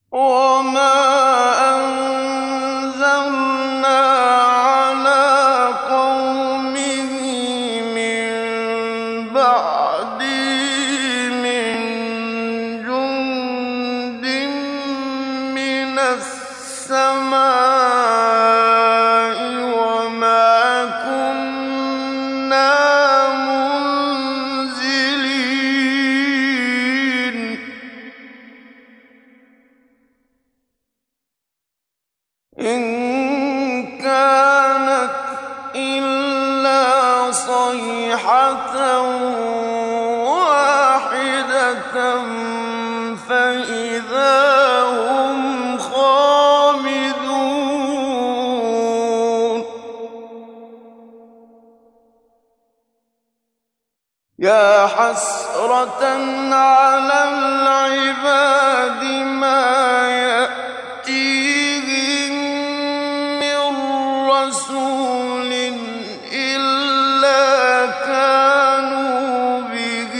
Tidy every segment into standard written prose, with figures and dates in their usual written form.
وَمَا أَنزَلْنَا عَلَىٰ قَوْمِهِ مِن بَعْدِهِ مِن جُندٍ مِّنَ السَّمَاءِ وَمَا كُنَّا مُنزِلِينَ إِن كَانَتْ إِلَّا صَيْحَةً وَاحِدَةً فَإِذَا هُمْ خَامِدُونَ يَا حَسْرَةً عَلَى الْعِبَادِ مَا يَأْتِيهِم مِّن رَّسُولٍ إِلَّا كَانُوا بِهِ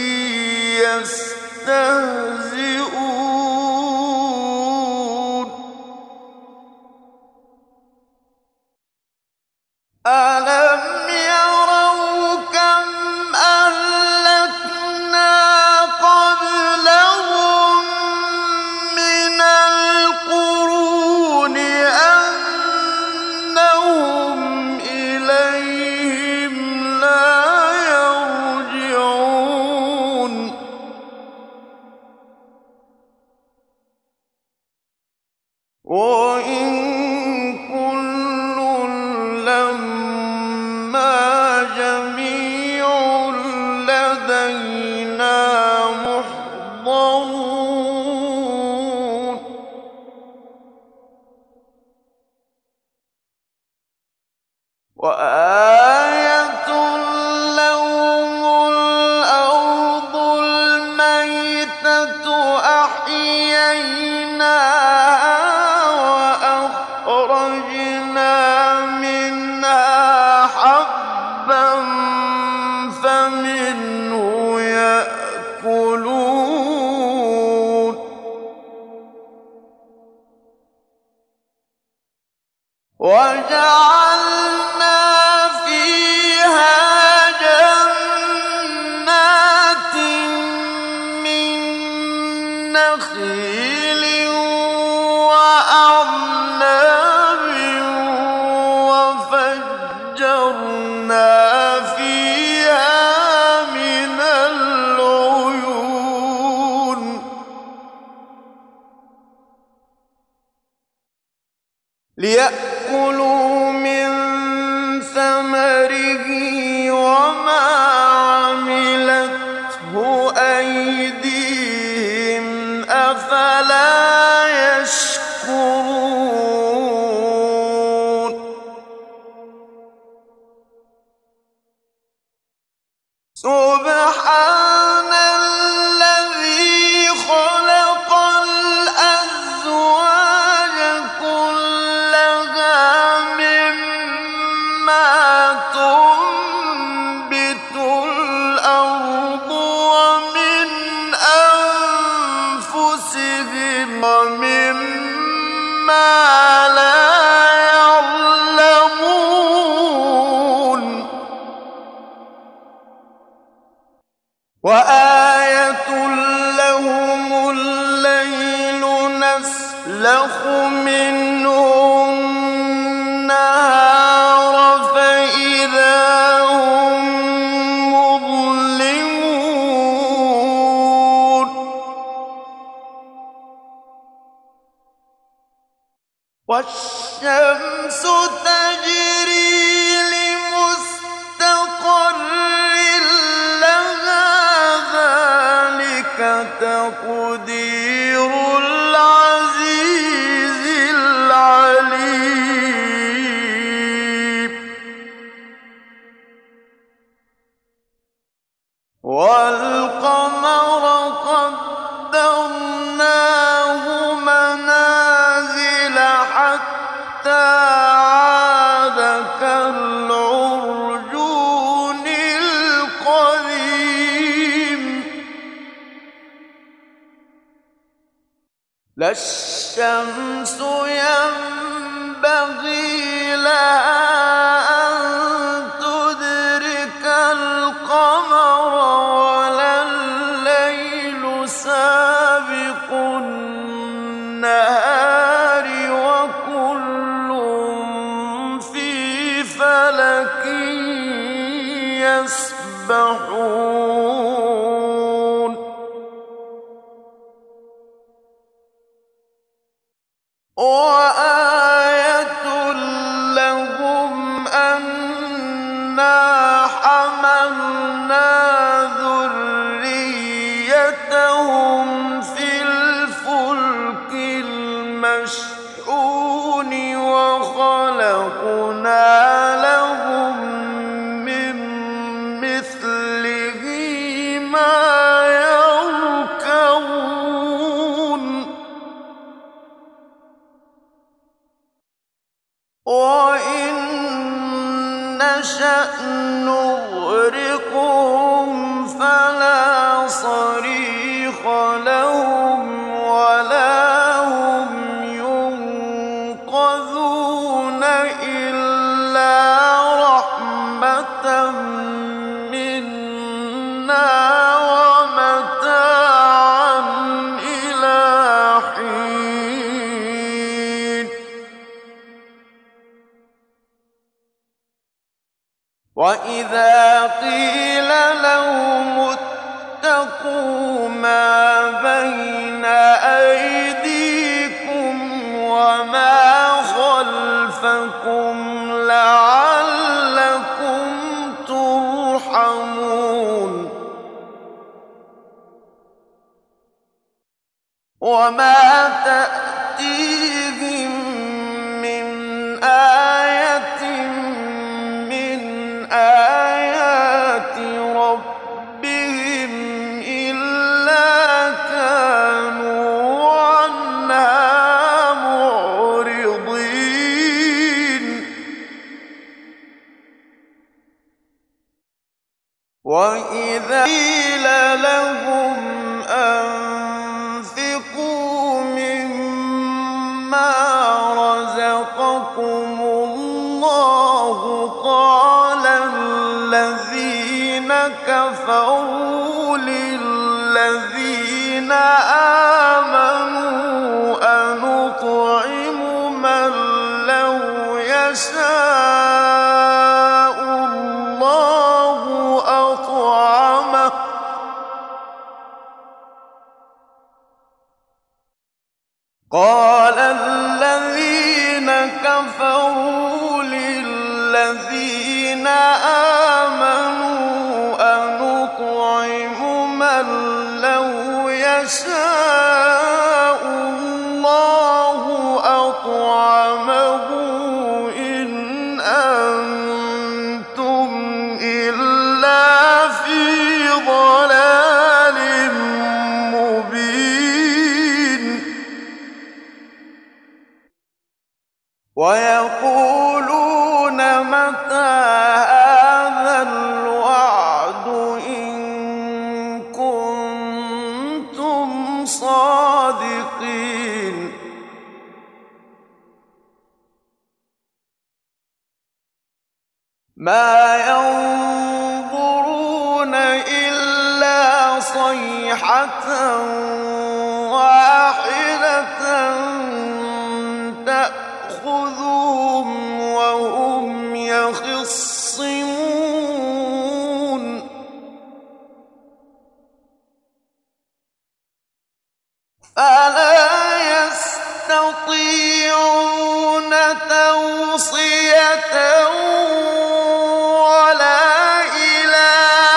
يَسْتَهْزِئُونَ أَلَمْ يَرَوْا كَمْ أَهْلَكْنَا قَبْلَهُم مِّنَ الْقُرُونِ أَنَّهُمْ إِلَيْهِمْ لَا يَرْجِعُونَ وَإِن كُلٌّ لَّمَّا جَمِيعٌ لَّدَيْنَا مُحْضَرُونَ وَآيَةٌ لَّهُمُ الْأَرْضُ الْمَيْتَةُ أَحْيَيْنَاهَا وَأَخْرَجْنَا مِنْهَا حَبًّا فَمِنْهُ يَأْكُلُونَ وَجَعَلْنَا فِيهَا جَنَّاتٍ مِّن نَّخِيلٍ وَأَعْنَابٍ وَفَجَّرْنَا فِيهَا مِنَ الْعُيُونِ لِيَأْكُلُوا مِن ثَمَرِهِ وَمَا عَمِلَتْهُ أَيْدِيهِمْ ۖ أَفَلَا يَشْكُرُونَ سُبْحَانَ الَّذِي خَلَقَ الْأَزْوَاجَ كُلَّهَا مِمَّا تُنبِتُ الْأَرْضُ وَمِنْ أَنفُسِهِمْ وَمِمَّا لَا يَعْلَمُونَ وَآيَةٌ لَّهُمُ اللَّيْلُ نَسْلَخُ مِنْهُ النَّهَارَ فَإِذَا هُم مُّظْلِمُونَ وَالشَّمْسُ تَجْرِي لِمُسْتَقَرٍّ لَّهَا ۚ ذَٰلِكَ تَقْدِيرُ الْعَزِيزِ الْعَلِيمِ وَالْقَمَرَ قَدَّرْنَاهُ مَنَازِلَ حَتَّىٰ عَادَ لا الشمس ينبغي لها أن تدرك القمر ولا الليل سابق النهار وكل في فلك يسبحون وآية لهم أنا حملنا ذريتهم في الفلك المشحون وخلقنا لهم من مثله ما يركبون وإن نشأ نغرقهم فلا صريخ لهم ولا هم ينقذون إلا رحمة منا ومتاعا إلى حين وإذا قيل لهم اتقوا ما بين أيديكم وما خلفكم لعلكم ترحمون وما تأتيهم من آية من آيات ربهم إلا كانوا عنها معرضين وإذا قيل لهم أنفقوا مما رزقكم الله قال الذين كفروا للذين آمنوا أنطعم من لو يشاء الله أطعمه قال الذين كفروا للذين آمنوا أنطعم من لو يشاء الله أطعمه إن أنتم إلا في ضلال مبين ويقولون متى هذا الوعد إن كنتم صادقين ما ينظرون إلا صيحة واحدة تأخذهم وهم يخصمون فلا يستطيعون توصية ولا إلى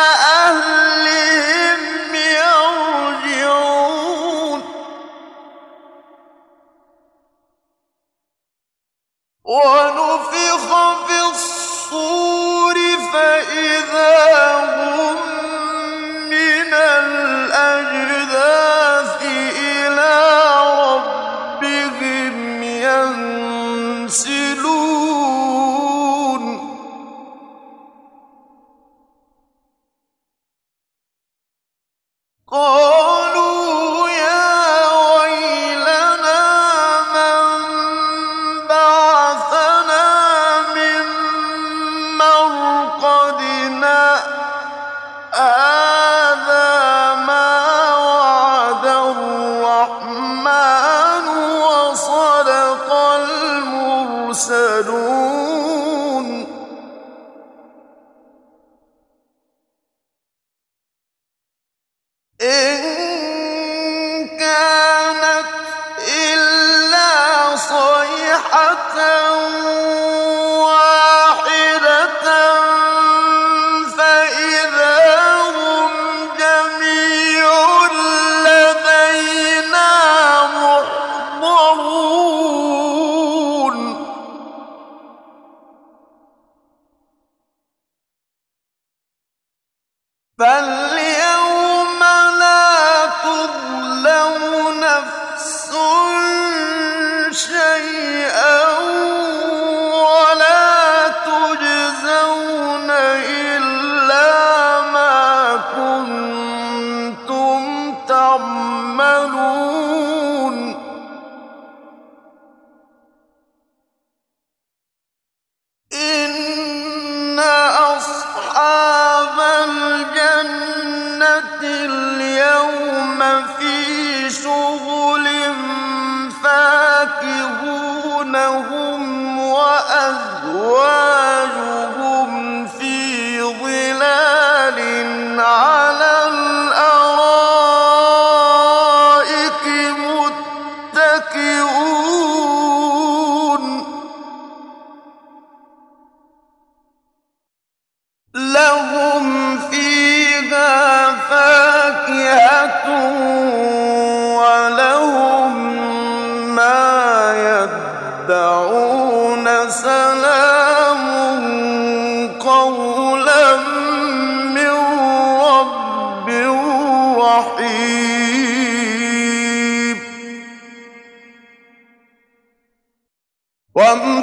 أهلهم يرجعون ونفخ في الصور فإذا هم من الأجداث إلى ربهم ينسلون قالوا يا ويلنا يرسلون إن كانت إلا صيحة واحدة فإذا هم جميع لدينا محضرون فاليوم لا تظلم نفس شيئا ولا تجزون إلا ما كنتم تعملون إن أصحاب الجنة اليوم في شغل فاكهون هم وأزواجهم في ظلال على الأرائك متكئون لهم فيها فاكهة ولهم ما يدعون سلام قولا من رب رحيم